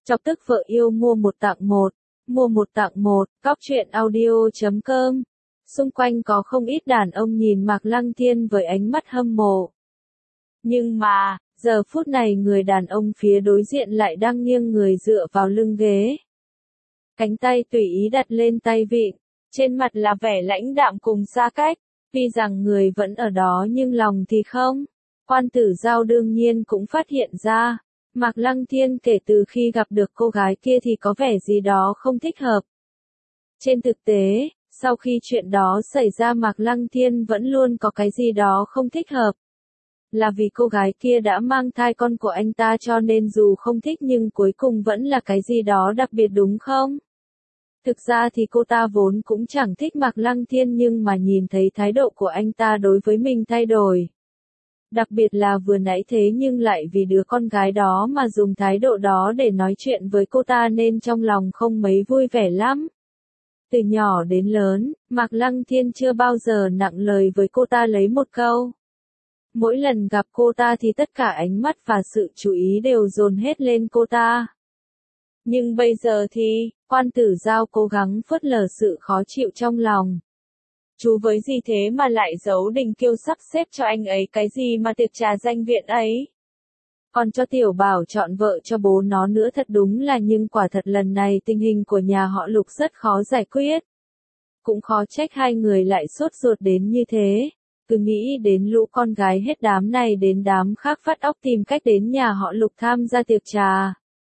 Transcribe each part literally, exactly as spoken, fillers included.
Chọc tức vợ yêu mua một tặng một, mua một tặng một, cóc truyện audio chấm com. Xung quanh có không ít đàn ông nhìn Mạc Lăng Thiên với ánh mắt hâm mộ. Nhưng mà, giờ phút này người đàn ông phía đối diện lại đang nghiêng người dựa vào lưng ghế. Cánh tay tùy ý đặt lên tay vịn, trên mặt là vẻ lãnh đạm cùng xa cách, tuy rằng người vẫn ở đó nhưng lòng thì không. Quan Tử Giao đương nhiên cũng phát hiện ra, Mạc Lăng Thiên kể từ khi gặp được cô gái kia thì có vẻ gì đó không thích hợp. Trên thực tế, sau khi chuyện đó xảy ra Mạc Lăng Thiên vẫn luôn có cái gì đó không thích hợp. Là vì cô gái kia đã mang thai con của anh ta cho nên dù không thích nhưng cuối cùng vẫn là cái gì đó đặc biệt đúng không? Thực ra thì cô ta vốn cũng chẳng thích Mạc Lăng Thiên nhưng mà nhìn thấy thái độ của anh ta đối với mình thay đổi. Đặc biệt là vừa nãy thế nhưng lại vì đứa con gái đó mà dùng thái độ đó để nói chuyện với cô ta nên trong lòng không mấy vui vẻ lắm. Từ nhỏ đến lớn, Mạc Lăng Thiên chưa bao giờ nặng lời với cô ta lấy một câu. Mỗi lần gặp cô ta thì tất cả ánh mắt và sự chú ý đều dồn hết lên cô ta. Nhưng bây giờ thì, Quan Tử Giao cố gắng phớt lờ sự khó chịu trong lòng. Chú với gì thế mà lại giấu Đình Kiêu sắp xếp cho anh ấy cái gì mà tiệc trà danh viện ấy? Còn cho Tiểu Bảo chọn vợ cho bố nó nữa thật đúng là nhưng quả thật lần này tình hình của nhà họ Lục rất khó giải quyết. Cũng khó trách hai người lại sốt ruột đến như thế. Cứ nghĩ đến lũ con gái hết đám này đến đám khác vắt óc tìm cách đến nhà họ Lục tham gia tiệc trà.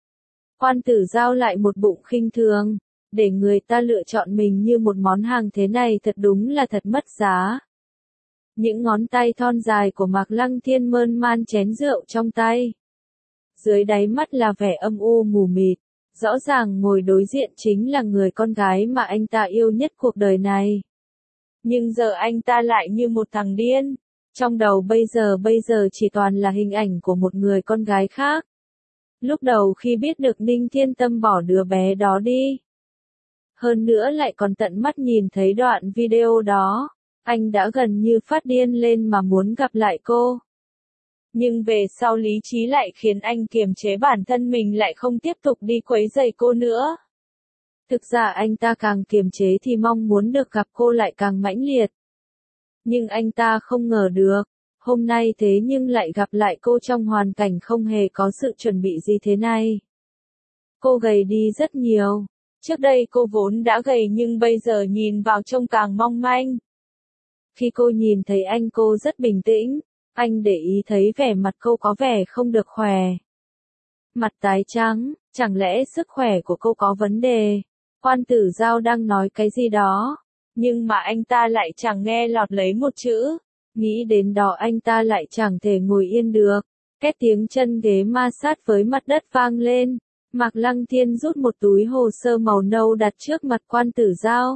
Quan Tử Giao lại một bụng khinh thường, để người ta lựa chọn mình như một món hàng thế này thật đúng là thật mất giá. Những ngón tay thon dài của Mạc Lăng Thiên mơn man chén rượu trong tay. Dưới đáy mắt là vẻ âm u mù mịt, rõ ràng ngồi đối diện chính là người con gái mà anh ta yêu nhất cuộc đời này. Nhưng giờ anh ta lại như một thằng điên, trong đầu bây giờ bây giờ chỉ toàn là hình ảnh của một người con gái khác. Lúc đầu khi biết được Ninh Thiên Tâm bỏ đứa bé đó đi, hơn nữa lại còn tận mắt nhìn thấy đoạn video đó, anh đã gần như phát điên lên mà muốn gặp lại cô. Nhưng về sau lý trí lại khiến anh kiềm chế bản thân mình lại không tiếp tục đi quấy rầy cô nữa. Thực ra anh ta càng kiềm chế thì mong muốn được gặp cô lại càng mãnh liệt. Nhưng anh ta không ngờ được, hôm nay thế nhưng lại gặp lại cô trong hoàn cảnh không hề có sự chuẩn bị gì thế này. Cô gầy đi rất nhiều. Trước đây cô vốn đã gầy nhưng bây giờ nhìn vào trông càng mong manh. Khi cô nhìn thấy anh cô rất bình tĩnh, anh để ý thấy vẻ mặt cô có vẻ không được khỏe. Mặt tái trắng, chẳng lẽ sức khỏe của cô có vấn đề? Quan Tử Giao đang nói cái gì đó, nhưng mà anh ta lại chẳng nghe lọt lấy một chữ. Nghĩ đến đó anh ta lại chẳng thể ngồi yên được. Két tiếng chân ghế ma sát với mặt đất vang lên. Mạc Lăng Thiên rút một túi hồ sơ màu nâu đặt trước mặt Quan Tử Giao.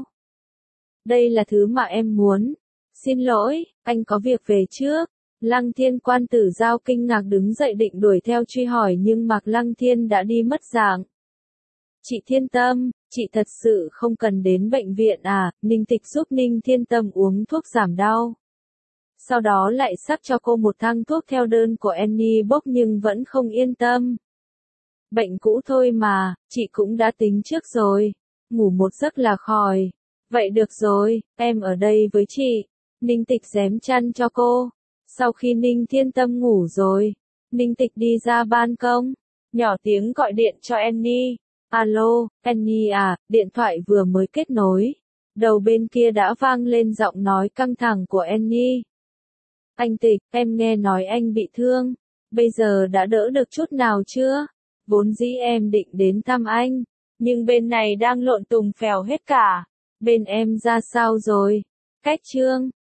Đây là thứ mà em muốn. Xin lỗi, anh có việc về trước. Lăng Thiên. Quan Tử Giao kinh ngạc đứng dậy định đuổi theo truy hỏi nhưng Mạc Lăng Thiên đã đi mất dạng. Chị Thiên Tâm, chị thật sự không cần đến bệnh viện à? Ninh Tịch giúp Ninh Thiên Tâm uống thuốc giảm đau. Sau đó lại sắc cho cô một thang thuốc theo đơn của Annie Bốc nhưng vẫn không yên tâm. Bệnh cũ thôi mà, chị cũng đã tính trước rồi. Ngủ một giấc là khỏi. Vậy được rồi, em ở đây với chị. Ninh Tịch xém chăn cho cô. Sau khi Ninh Thiên Tâm ngủ rồi, Ninh Tịch đi ra ban công, nhỏ tiếng gọi điện cho Annie. Alo, Annie à, điện thoại vừa mới kết nối. Đầu bên kia đã vang lên giọng nói căng thẳng của Annie. Anh Tịch, em nghe nói anh bị thương. Bây giờ đã đỡ được chút nào chưa? Vốn dĩ em định đến thăm anh, nhưng bên này đang lộn tùng phèo hết cả. Bên em ra sao rồi? Cách Trương,